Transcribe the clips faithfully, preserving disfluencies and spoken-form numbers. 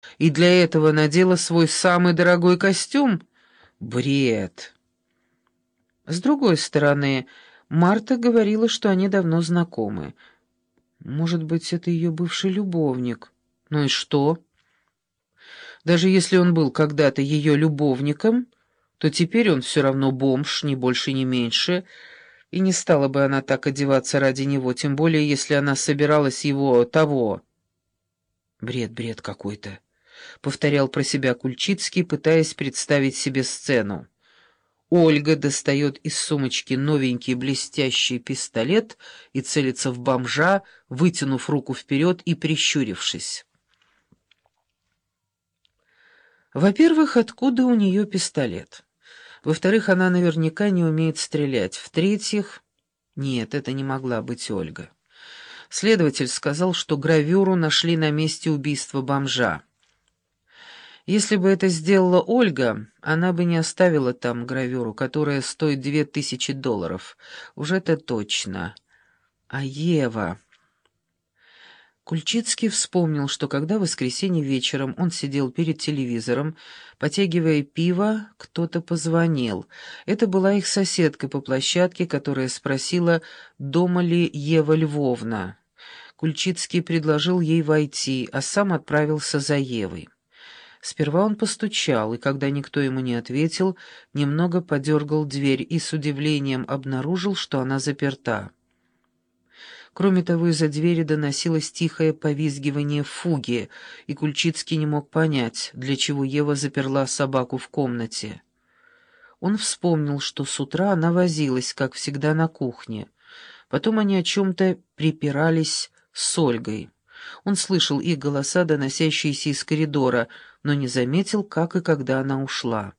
И для этого надела свой самый дорогой костюм? Бред. С другой стороны, Марта говорила, что они давно знакомы. Может быть, это ее бывший любовник. Ну и что? Даже если он был когда-то ее любовником, то теперь он все равно бомж, ни больше, ни меньше, и не стала бы она так одеваться ради него, тем более, если она собиралась его того. Бред, бред какой-то, — повторял про себя Кульчицкий, пытаясь представить себе сцену. Ольга достает из сумочки новенький блестящий пистолет и целится в бомжа, вытянув руку вперед и прищурившись. Во-первых, откуда у нее пистолет? Во-вторых, она наверняка не умеет стрелять. В-третьих, нет, это не могла быть Ольга. Следователь сказал, что гравюру нашли на месте убийства бомжа. Если бы это сделала Ольга, она бы не оставила там гравюру, которая стоит две тысячи долларов. Уже это точно. А Ева... Кульчицкий вспомнил, что когда в воскресенье вечером он сидел перед телевизором, потягивая пиво, кто-то позвонил. Это была их соседка по площадке, которая спросила, дома ли Ева Львовна. Кульчицкий предложил ей войти, а сам отправился за Евой. Сперва он постучал, и когда никто ему не ответил, немного подергал дверь и с удивлением обнаружил, что она заперта. Кроме того, из-за двери доносилось тихое повизгивание фуги, и Кульчицкий не мог понять, для чего Ева заперла собаку в комнате. Он вспомнил, что с утра она возилась, как всегда, на кухне. Потом они о чем-то припирались с Ольгой. Он слышал их голоса, доносящиеся из коридора, но не заметил, как и когда она ушла.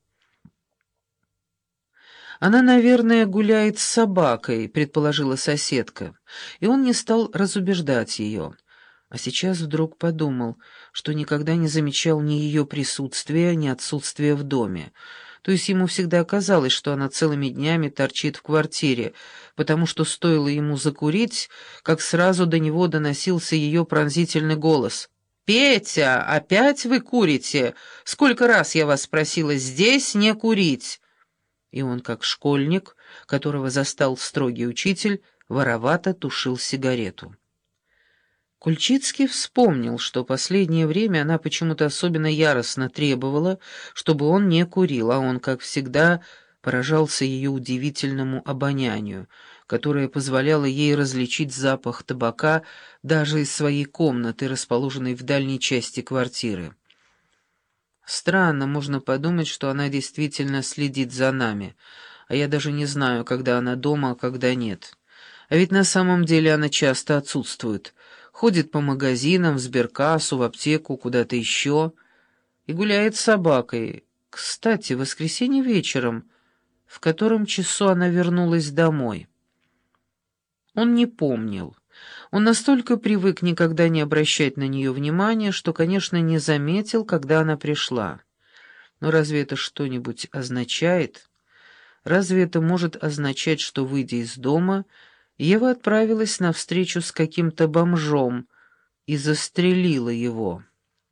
«Она, наверное, гуляет с собакой», — предположила соседка, и он не стал разубеждать ее. А сейчас вдруг подумал, что никогда не замечал ни ее присутствия, ни отсутствия в доме. То есть ему всегда казалось, что она целыми днями торчит в квартире, потому что стоило ему закурить, как сразу до него доносился ее пронзительный голос. «Петя, опять вы курите? Сколько раз я вас просила здесь не курить!» И он, как школьник, которого застал строгий учитель, воровато тушил сигарету. Кульчицкий вспомнил, что последнее время она почему-то особенно яростно требовала, чтобы он не курил, а он, как всегда, поражался ее удивительному обонянию, которое позволяло ей различить запах табака даже из своей комнаты, расположенной в дальней части квартиры. Странно, можно подумать, что она действительно следит за нами, а я даже не знаю, когда она дома, а когда нет. А ведь на самом деле она часто отсутствует, ходит по магазинам, в сберкассу, в аптеку, куда-то еще, и гуляет с собакой. Кстати, в воскресенье вечером, в котором часу она вернулась домой. Он не помнил. Он настолько привык никогда не обращать на нее внимания, что, конечно, не заметил, когда она пришла. Но разве это что-нибудь означает? Разве это может означать, что, выйдя из дома, Ева отправилась на встречу с каким-то бомжом и застрелила его?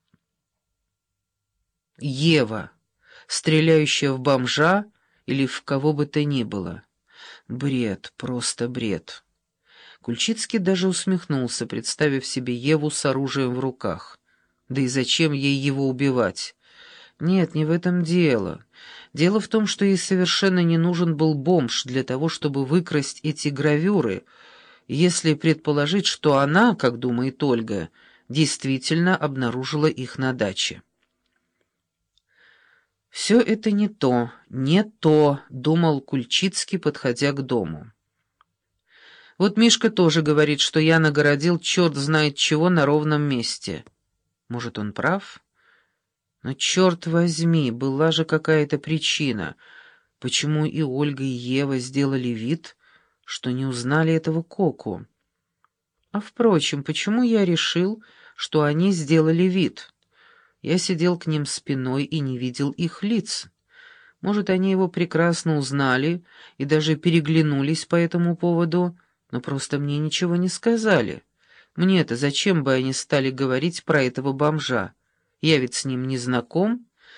Ева, стреляющая в бомжа или в кого бы то ни было. Бред, просто бред. Кульчицкий даже усмехнулся, представив себе Еву с оружием в руках. Да и зачем ей его убивать? Нет, не в этом дело. Дело в том, что ей совершенно не нужен был бомж для того, чтобы выкрасть эти гравюры, если предположить, что она, как думает Ольга, действительно обнаружила их на даче. «Все это не то, не то», — думал Кульчицкий, подходя к дому. Вот Мишка тоже говорит, что я нагородил черт знает чего на ровном месте. Может, он прав? Но черт возьми, была же какая-то причина, почему и Ольга, и Ева сделали вид, что не узнали этого Коку. А впрочем, почему я решил, что они сделали вид? Я сидел к ним спиной и не видел их лиц. Может, они его прекрасно узнали и даже переглянулись по этому поводу, но просто мне ничего не сказали. Мне-то зачем бы они стали говорить про этого бомжа? Я ведь с ним не знаком.